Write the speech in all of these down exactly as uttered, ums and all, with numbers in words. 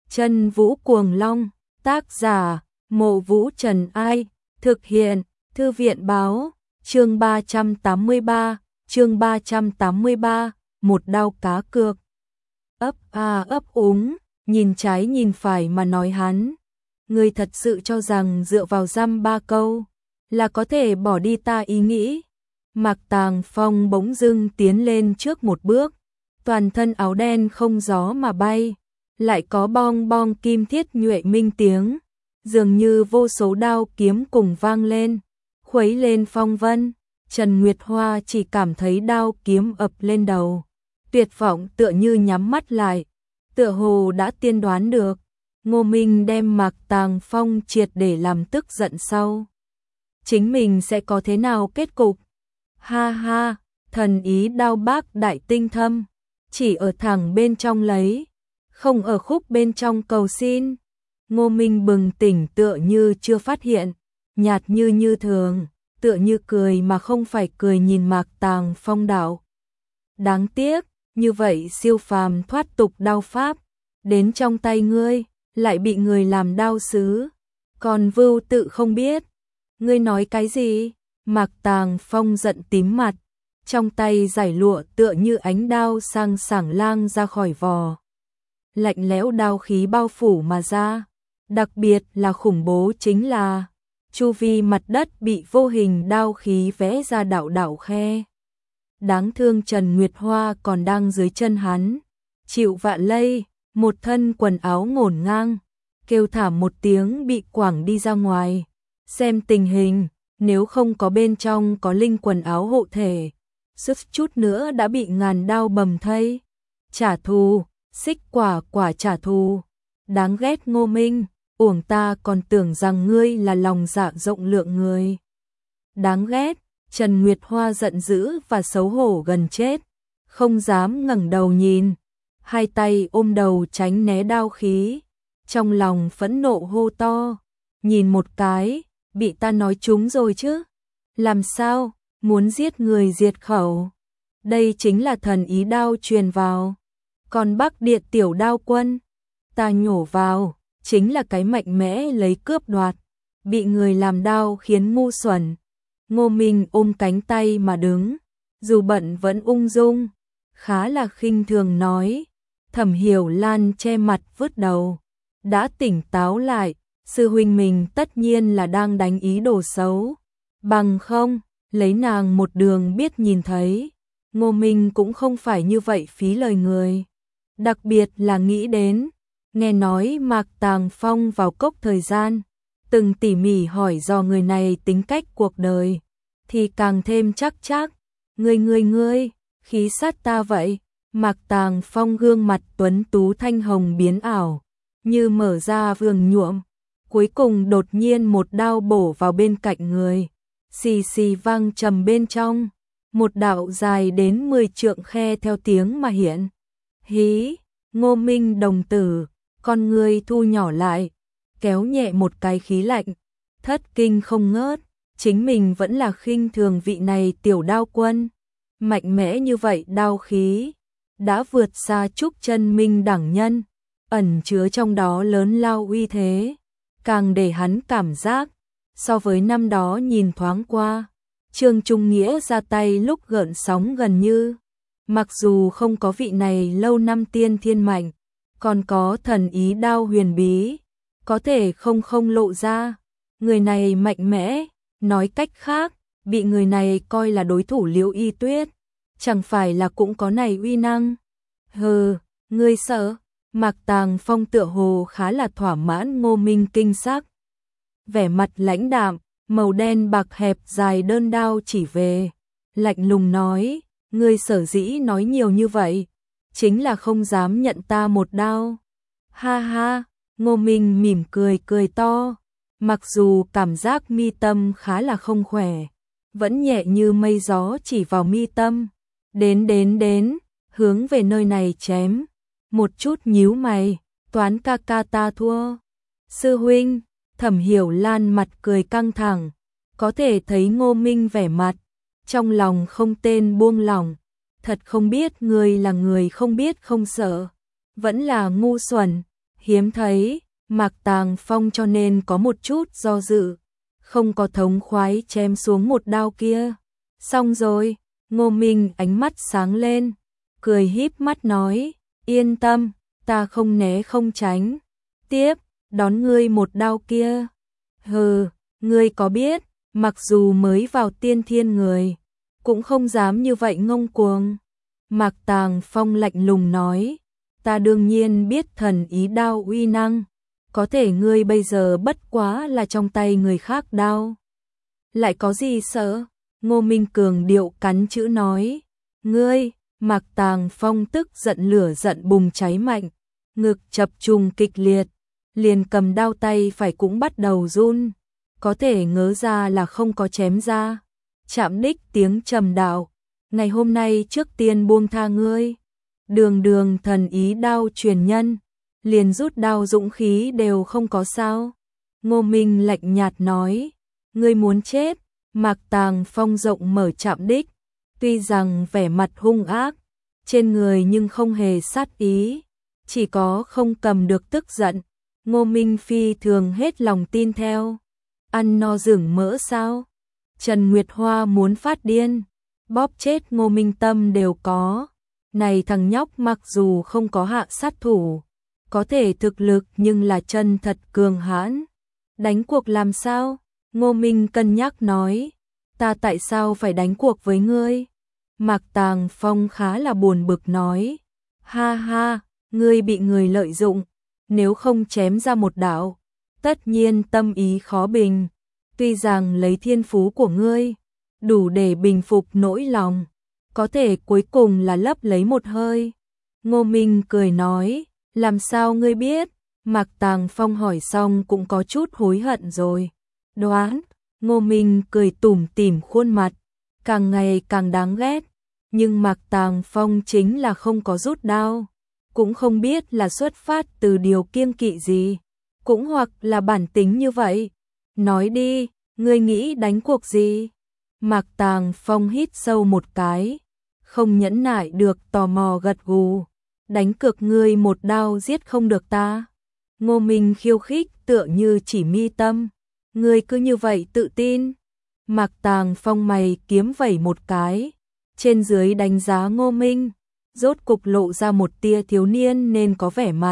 Chân Vũ Cuồng Long, tác giả, Mộ Vũ Trần Ai, thực hiện, Thư viện báo, chương ba trăm tám mươi ba, chương ba trăm tám mươi ba, một đao cá cược. Ấp a ấp úng, nhìn trái nhìn phải mà nói hắn. Ngươi thật sự cho rằng dựa vào dăm ba câu là có thể bỏ đi ta ý nghĩ. Mạc Tàng Phong bỗng dưng tiến lên trước một bước, toàn thân áo đen không gió mà bay, lại có bong bong kim thiết nhuệ minh tiếng, dường như vô số đao kiếm cùng vang lên, khuấy lên phong vân. Trần Nguyệt Hoa chỉ cảm thấy đao kiếm ập lên đầu, tuyệt vọng tựa như nhắm mắt lại, tựa hồ đã tiên đoán được Ngô Minh đem Mạc Tàng Phong triệt để làm tức giận sau chính mình sẽ có thế nào kết cục. Ha ha, thần ý đao bác đại tinh thâm, chỉ ở thẳng bên trong lấy, không ở khúc bên trong cầu xin. Ngô Minh bừng tỉnh tựa như chưa phát hiện, nhạt như như thường, tựa như cười mà không phải cười nhìn Mạc Tàng Phong đạo. Đáng tiếc, như vậy siêu phàm thoát tục đao pháp, đến trong tay ngươi, lại bị người làm đao sứ, còn vưu tự không biết. Ngươi nói cái gì? Mạc Tàng Phong giận tím mặt, trong tay giải lụa tựa như ánh đao sang sảng lang ra khỏi vò. Lạnh lẽo đao khí bao phủ mà ra, đặc biệt là khủng bố chính là chu vi mặt đất bị vô hình đao khí vẽ ra đạo đạo khe. Đáng thương Trần Nguyệt Hoa còn đang dưới chân hắn, chịu vạ lây, một thân quần áo ngổn ngang, kêu thảm một tiếng bị quẳng đi ra ngoài. Xem tình hình, nếu không có bên trong có linh quần áo hộ thể, suýt chút nữa đã bị ngàn đao bầm thây. Trả thù, xích quả quả trả thù. Đáng ghét Ngô Minh, uổng ta còn tưởng rằng ngươi là lòng dạ rộng lượng người. Đáng ghét, Trần Nguyệt Hoa giận dữ và xấu hổ gần chết, không dám ngẩng đầu nhìn, hai tay ôm đầu tránh né đao khí, trong lòng phẫn nộ hô to, nhìn một cái, bị ta nói trúng rồi chứ, làm sao, muốn giết người diệt khẩu, đây chính là thần ý đao truyền vào, còn Bắc Địa tiểu đao quân, ta nhổ vào, chính là cái mạnh mẽ lấy cướp đoạt, bị người làm đao khiến ngu xuẩn. Ngô Minh ôm cánh tay mà đứng, dù bận vẫn ung dung, khá là khinh thường nói. Thẩm Hiểu Lan che mặt vứt đầu, đã tỉnh táo lại, sư huynh mình tất nhiên là đang đánh ý đồ xấu, bằng không, lấy nàng một đường biết nhìn thấy, Ngô Minh cũng không phải như vậy phí lời người, đặc biệt là nghĩ đến, nghe nói Mạc Tàng Phong vào cốc thời gian, từng tỉ mỉ hỏi dò người này tính cách cuộc đời, thì càng thêm chắc chắc, ngươi ngươi ngươi, khí sát ta vậy. Mạc Tàng Phong gương mặt tuấn tú thanh hồng biến ảo, như mở ra vườn nhuộm, cuối cùng đột nhiên một đao bổ vào bên cạnh người, xì xì vang trầm bên trong, một đạo dài đến mười trượng khe theo tiếng mà hiện. Hí, Ngô Minh đồng tử, con người thu nhỏ lại, kéo nhẹ một cái khí lạnh, thất kinh không ngớt, chính mình vẫn là khinh thường vị này tiểu đao quân, mạnh mẽ như vậy đao khí, đã vượt xa Trúc Chân Minh đẳng nhân, ẩn chứa trong đó lớn lao uy thế, càng để hắn cảm giác, so với năm đó nhìn thoáng qua, Trương Trung Nghĩa ra tay lúc gợn sóng gần như, mặc dù không có vị này lâu năm tiên thiên mạnh, còn có thần ý đao huyền bí, có thể không không lộ ra, người này mạnh mẽ, nói cách khác, bị người này coi là đối thủ Liễu Y Tuyết, chẳng phải là cũng có này uy năng. Hừ, ngươi sợ? Mạc Tàng Phong tựa hồ khá là thỏa mãn Ngô Minh kinh sắc. Vẻ mặt lãnh đạm, màu đen bạc hẹp dài đơn đao chỉ về, lạnh lùng nói, ngươi sở dĩ nói nhiều như vậy, chính là không dám nhận ta một đao. Ha ha, Ngô Minh mỉm cười cười to, mặc dù cảm giác mi tâm khá là không khỏe, vẫn nhẹ như mây gió chỉ vào mi tâm, đến đến đến, hướng về nơi này chém, một chút nhíu mày, Toán ca ca ta thua. Sư huynh, Thẩm Hiểu Lan mặt cười căng thẳng, có thể thấy Ngô Minh vẻ mặt, trong lòng không tên buông lỏng, thật không biết người là người không biết không sợ, vẫn là ngu xuẩn, hiếm thấy, Mạc Tàng Phong cho nên có một chút do dự, không có thống khoái chém xuống một đao kia. Xong rồi, Ngô Minh ánh mắt sáng lên, cười híp mắt nói, yên tâm, ta không né không tránh, tiếp, đón ngươi một đao kia. Hừ, ngươi có biết, mặc dù mới vào tiên thiên người, cũng không dám như vậy ngông cuồng. Mạc Tàng Phong lạnh lùng nói, ta đương nhiên biết thần ý đao uy năng, có thể ngươi bây giờ bất quá là trong tay người khác đao. Lại có gì sợ? Ngô Minh cường điệu cắn chữ nói, ngươi, Mạc Tàng Phong tức giận lửa giận bùng cháy mạnh, ngực chập trùng kịch liệt, liền cầm đao tay phải cũng bắt đầu run, có thể ngớ ra là không có chém ra. Chạm đích tiếng trầm đạo, ngày hôm nay trước tiên buông tha ngươi. Đường đường thần ý đao truyền nhân, liền rút đao dũng khí đều không có sao. Ngô Minh lạnh nhạt nói, ngươi muốn chết. Mạc Tàng Phong rộng mở chạm đích, tuy rằng vẻ mặt hung ác, trên người nhưng không hề sát ý, chỉ có không cầm được tức giận. Ngô Minh phi thường hết lòng tin theo. Ăn no rừng mỡ sao? Trần Nguyệt Hoa muốn phát điên, bóp chết Ngô Minh tâm đều có. Này thằng nhóc mặc dù không có hạ sát thủ, có thể thực lực nhưng là chân thật cường hãn. Đánh cuộc làm sao? Ngô Minh cân nhắc nói, ta tại sao phải đánh cuộc với ngươi? Mạc Tàng Phong khá là buồn bực nói, ha ha, ngươi bị người lợi dụng, nếu không chém ra một đạo, tất nhiên tâm ý khó bình. Tuy rằng lấy thiên phú của ngươi, đủ để bình phục nỗi lòng, có thể cuối cùng là lấp lấy một hơi. Ngô Minh cười nói, làm sao ngươi biết? Mạc Tàng Phong hỏi xong cũng có chút hối hận rồi. Đoán, Ngô Minh cười tủm tỉm khuôn mặt, càng ngày càng đáng ghét. Nhưng Mạc Tàng Phong chính là không có rút đao, cũng không biết là xuất phát từ điều kiêng kỵ gì, cũng hoặc là bản tính như vậy. Nói đi, ngươi nghĩ đánh cuộc gì? Mạc Tàng Phong hít sâu một cái, không nhẫn nại được tò mò gật gù. Đánh cược ngươi một đao giết không được ta. Ngô Minh khiêu khích tựa như chỉ mi tâm. Ngươi cứ như vậy tự tin. Mạc Tàng Phong mày kiếm vẩy một cái, trên dưới đánh giá Ngô Minh, rốt cục lộ ra một tia thiếu niên nên có vẻ mặt.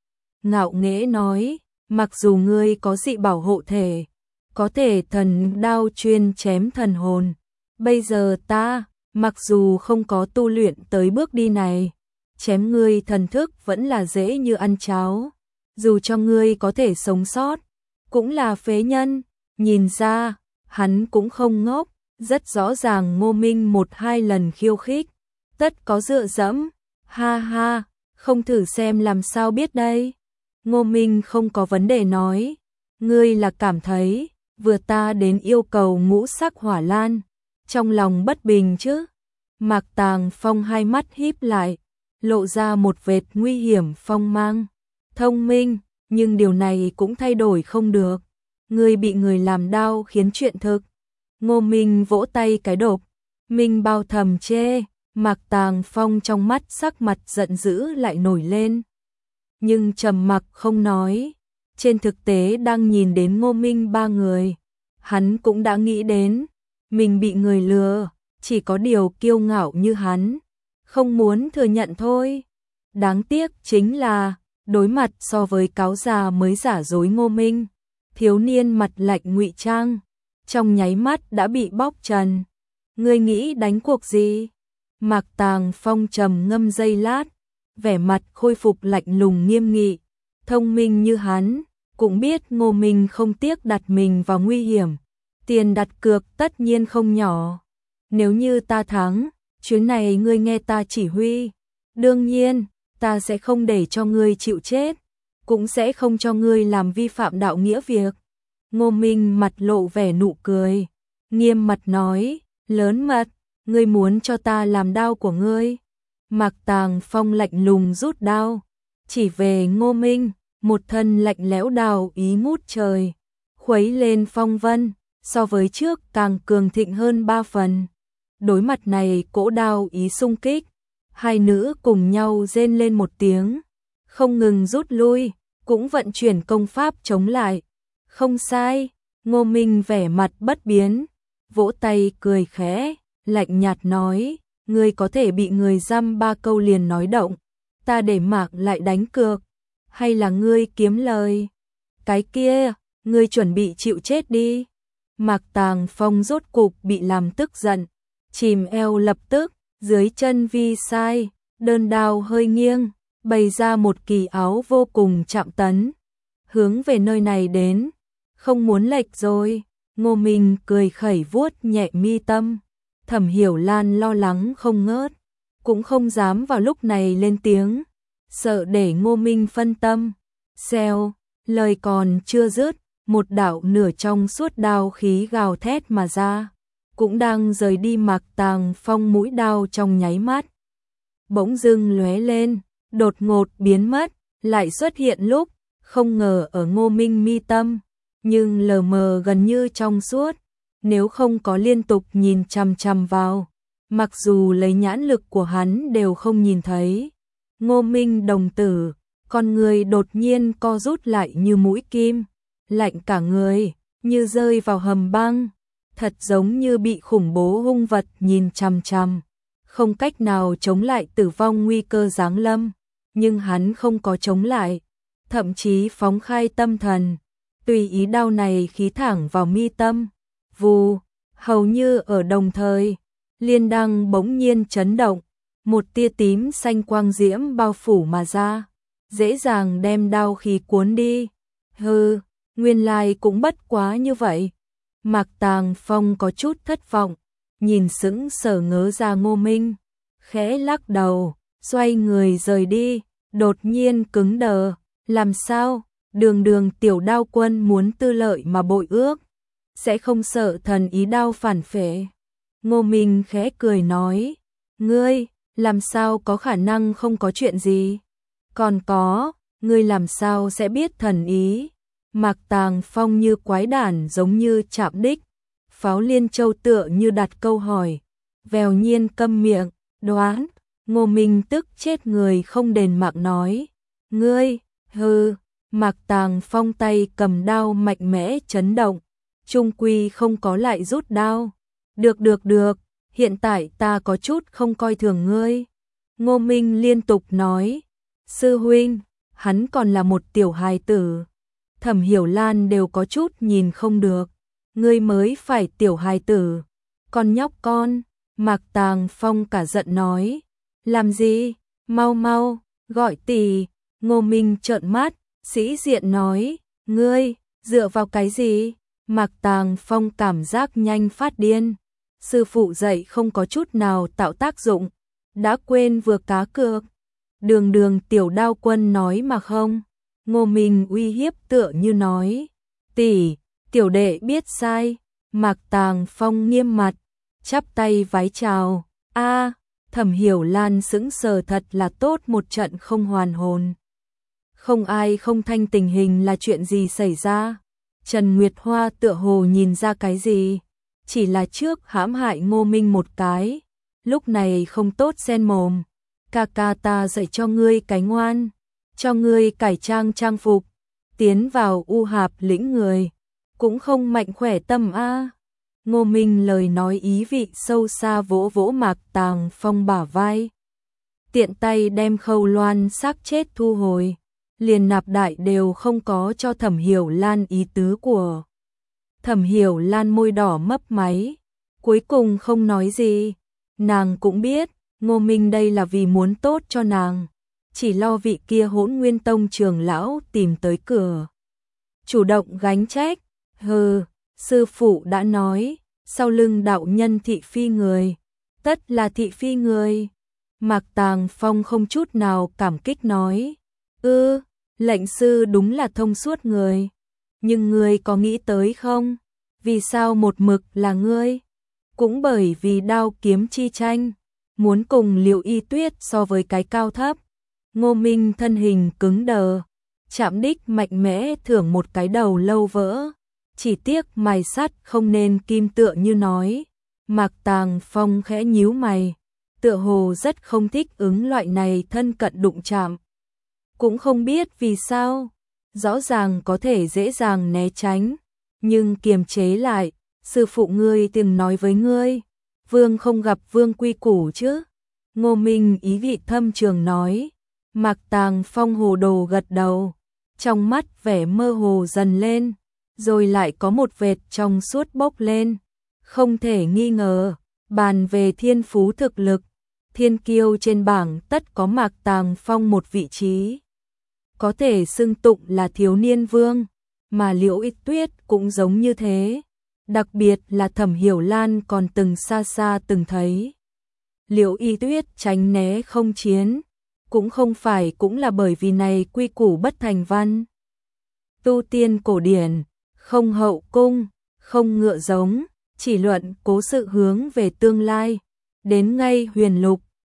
Ngạo nghễ nói, mặc dù ngươi có dị bảo hộ thể, có thể thần đao chuyên chém thần hồn, bây giờ ta, mặc dù không có tu luyện tới bước đi này, chém ngươi thần thức vẫn là dễ như ăn cháo, dù cho ngươi có thể sống sót, cũng là phế nhân. Nhìn ra, hắn cũng không ngốc, rất rõ ràng Ngô Minh một hai lần khiêu khích, tất có dựa dẫm. Ha ha, không thử xem làm sao biết đây. Ngô Minh không có vấn đề nói, ngươi là cảm thấy, vừa ta đến yêu cầu ngũ sắc hỏa lan, trong lòng bất bình chứ. Mạc Tàng Phong hai mắt híp lại, lộ ra một vệt nguy hiểm phong mang. Thông minh, nhưng điều này cũng thay đổi không được. Ngươi bị người làm đau khiến chuyện thực. Ngô Minh vỗ tay cái đột, Minh bao thầm chê. Mạc Tàng Phong trong mắt sắc mặt giận dữ lại nổi lên, nhưng trầm mặc không nói. Trên thực tế đang nhìn đến Ngô Minh ba người, hắn cũng đã nghĩ đến mình bị người lừa, chỉ có điều kiêu ngạo như hắn không muốn thừa nhận thôi. Đáng tiếc chính là đối mặt so với cáo già mới giả dối Ngô Minh, thiếu niên mặt lạnh ngụy trang trong nháy mắt đã bị bóc trần. Ngươi nghĩ đánh cuộc gì? Mạc Tàng Phong trầm ngâm giây lát, vẻ mặt khôi phục lạnh lùng nghiêm nghị. Thông minh như hắn, cũng biết Ngô Minh không tiếc đặt mình vào nguy hiểm, tiền đặt cược tất nhiên không nhỏ. Nếu như ta thắng, chuyến này ngươi nghe ta chỉ huy, đương nhiên, ta sẽ không để cho ngươi chịu chết, cũng sẽ không cho ngươi làm vi phạm đạo nghĩa việc. Ngô Minh mặt lộ vẻ nụ cười, nghiêm mặt nói, lớn mật, ngươi muốn cho ta làm đao của ngươi. Mạc Tàng Phong lạnh lùng rút đao, chỉ về Ngô Minh, một thân lạnh lẽo đao ý ngút trời, khuấy lên phong vân, so với trước càng cường thịnh hơn ba phần. Đối mặt này cỗ đao ý xung kích, hai nữ cùng nhau rên lên một tiếng, không ngừng rút lui, cũng vận chuyển công pháp chống lại. Không sai, Ngô Minh vẻ mặt bất biến, vỗ tay cười khẽ, lạnh nhạt nói, ngươi có thể bị người dăm ba câu liền nói động, ta để Mạc lại đánh cược, hay là ngươi kiếm lời? Cái kia, ngươi chuẩn bị chịu chết đi. Mạc Tàng Phong rốt cục bị làm tức giận, chìm eo lập tức, dưới chân vi sai, đơn đao hơi nghiêng, bày ra một kỳ áo vô cùng chạm tấn, hướng về nơi này đến, không muốn lệch rồi. Ngô Minh cười khẩy vuốt nhẹ mi tâm, Thẩm Hiểu Lan lo lắng không ngớt, cũng không dám vào lúc này lên tiếng, sợ để Ngô Minh phân tâm. Xèo, lời còn chưa dứt, một đạo nửa trong suốt đao khí gào thét mà ra, cũng đang rời đi Mạc Tàng Phong mũi đao trong nháy mắt. Bỗng dưng lóe lên, đột ngột biến mất, lại xuất hiện lúc, không ngờ ở Ngô Minh mi tâm, nhưng lờ mờ gần như trong suốt, nếu không có liên tục nhìn chằm chằm vào, mặc dù lấy nhãn lực của hắn đều không nhìn thấy. Ngô Minh đồng tử, con người đột nhiên co rút lại như mũi kim, lạnh cả người, như rơi vào hầm băng, thật giống như bị khủng bố hung vật nhìn chằm chằm, không cách nào chống lại tử vong nguy cơ giáng lâm, nhưng hắn không có chống lại, thậm chí phóng khai tâm thần, tùy ý đao này khí thẳng vào mi tâm. Vù, hầu như ở đồng thời, liên đăng bỗng nhiên chấn động, một tia tím xanh quang diễm bao phủ mà ra, dễ dàng đem đao khí cuốn đi. Hừ, nguyên lai cũng bất quá như vậy. Mạc Tàng Phong có chút thất vọng, nhìn sững sờ ngớ ra Ngô Minh, khẽ lắc đầu, xoay người rời đi, đột nhiên cứng đờ, làm sao, đường đường tiểu đao quân muốn tư lợi mà bội ước, sẽ không sợ thần ý đao phản phệ. Ngô Minh khẽ cười nói, ngươi, làm sao có khả năng không có chuyện gì, còn có, ngươi làm sao sẽ biết thần ý. Mạc Tàng Phong như quái đản giống như chạm đích, Pháo Liên Châu tựa như đặt câu hỏi, vèo nhiên câm miệng, đoán. Ngô Minh tức chết người không đền mạng nói, ngươi, hừ. Mạc Tàng Phong tay cầm đao mạnh mẽ chấn động, trung quy không có lại rút đao. Được được được, hiện tại ta có chút không coi thường ngươi. Ngô Minh liên tục nói, sư huynh, hắn còn là một tiểu hài tử. Thẩm Hiểu Lan đều có chút nhìn không được, ngươi mới phải tiểu hài tử, con nhóc con. Mạc Tàng Phong cả giận nói, làm gì, mau mau, gọi tỷ. Ngô Minh trợn mắt, sĩ diện nói, ngươi, dựa vào cái gì? Mạc Tàng Phong cảm giác nhanh phát điên, sư phụ dạy không có chút nào tạo tác dụng, đã quên vừa cá cược. Đường đường tiểu đao quân nói mà không. Ngô Minh uy hiếp tựa như nói, tỷ, tiểu đệ biết sai. Mạc Tàng Phong nghiêm mặt, chắp tay vái chào, a. Thẩm Hiểu Lan sững sờ thật là tốt một trận không hoàn hồn. Không ai không thanh tình hình là chuyện gì xảy ra. Trần Nguyệt Hoa tựa hồ nhìn ra cái gì, chỉ là trước hãm hại Ngô Minh một cái, lúc này không tốt xen mồm. Ca ca ta dạy cho ngươi cái ngoan, cho ngươi cải trang trang phục, tiến vào U Hạp lĩnh người, cũng không mạnh khỏe tâm a. Ngô Minh lời nói ý vị sâu xa vỗ vỗ Mạc Tàng Phong bả vai, tiện tay đem Khâu Loan xác chết thu hồi, liền nạp đại đều không có cho Thẩm Hiểu Lan ý tứ của. Thẩm Hiểu Lan môi đỏ mấp máy, cuối cùng không nói gì, nàng cũng biết, Ngô Minh đây là vì muốn tốt cho nàng, chỉ lo vị kia Hỗn Nguyên Tông trưởng lão tìm tới cửa, chủ động gánh trách. Hừ, sư phụ đã nói, sau lưng đạo nhân thị phi người, tất là thị phi người. Mạc Tàng Phong không chút nào cảm kích nói, ư, lệnh sư đúng là thông suốt người, nhưng ngươi có nghĩ tới không, vì sao một mực là ngươi? Cũng bởi vì đao kiếm chi tranh, muốn cùng Liệu Y Tuyết so với cái cao thấp. Ngô Minh thân hình cứng đờ, chạm đích mạnh mẽ thưởng một cái đầu lâu vỡ, chỉ tiếc mài sắt không nên kim tựa như nói. Mạc Tàng Phong khẽ nhíu mày, tựa hồ rất không thích ứng loại này thân cận đụng chạm. Cũng không biết vì sao, rõ ràng có thể dễ dàng né tránh, nhưng kiềm chế lại, sư phụ ngươi từng nói với ngươi, vương không gặp vương quy củ chứ. Ngô Minh ý vị thâm trường nói. Mạc Tàng Phong hồ đồ gật đầu, trong mắt vẻ mơ hồ dần lên, rồi lại có một vệt trong suốt bốc lên. Không thể nghi ngờ, bàn về thiên phú thực lực, thiên kiêu trên bảng tất có Mạc Tàng Phong một vị trí. Có thể xưng tụng là thiếu niên vương, mà Liễu Y Tuyết cũng giống như thế. Đặc biệt là Thẩm Hiểu Lan còn từng xa xa từng thấy. Liễu Y Tuyết tránh né không chiến, cũng không phải cũng là bởi vì này quy củ bất thành văn. Tu tiên cổ điển, không hậu cung, không ngựa giống, chỉ luận cố sự hướng về tương lai. Đến ngay huyền lục,